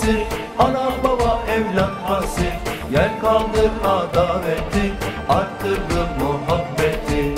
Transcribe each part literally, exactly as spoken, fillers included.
esir, ana baba evlat hasir. Gel kaldır adaveti, arttırdı muhabbeti.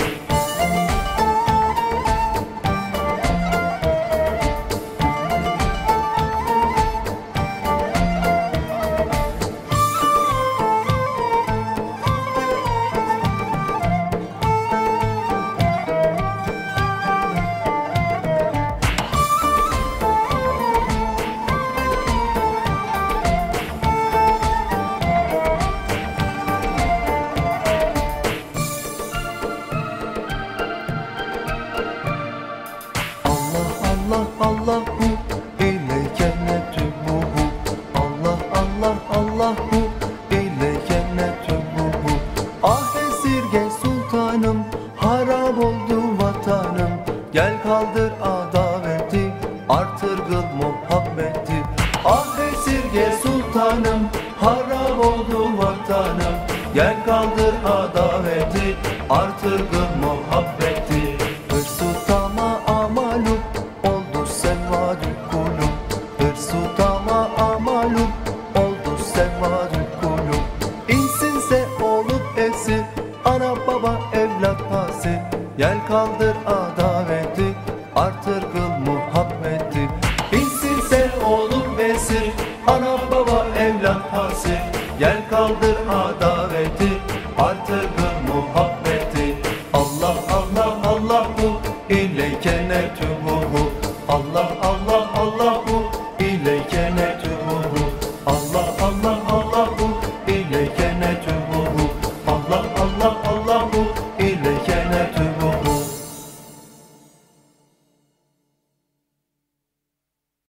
Allah Allahu ile cennetümuhu, Allah Allah Allahu ile cennetümuhu. Ah esirge sultanım, harap oldu vatanım. Gel kaldır adaveti, artırgıl muhabbeti. Ah esirge sultanım, harap oldu vatanım. Gel kaldır adaveti, artırgıl muhabbeti. Hırsı tama'a malum oldu sevadü kulub, hırsı tama'a malum oldu sevadü kulub. İnsinse olup esir, ana baba evlat hasir. Gel kaldır adaveti, artırgıl muhabbeti. İnsinse olup esir, ana baba evlat hasir. Gel kaldır adaveti, artırgıl muhabbeti. Allah Allah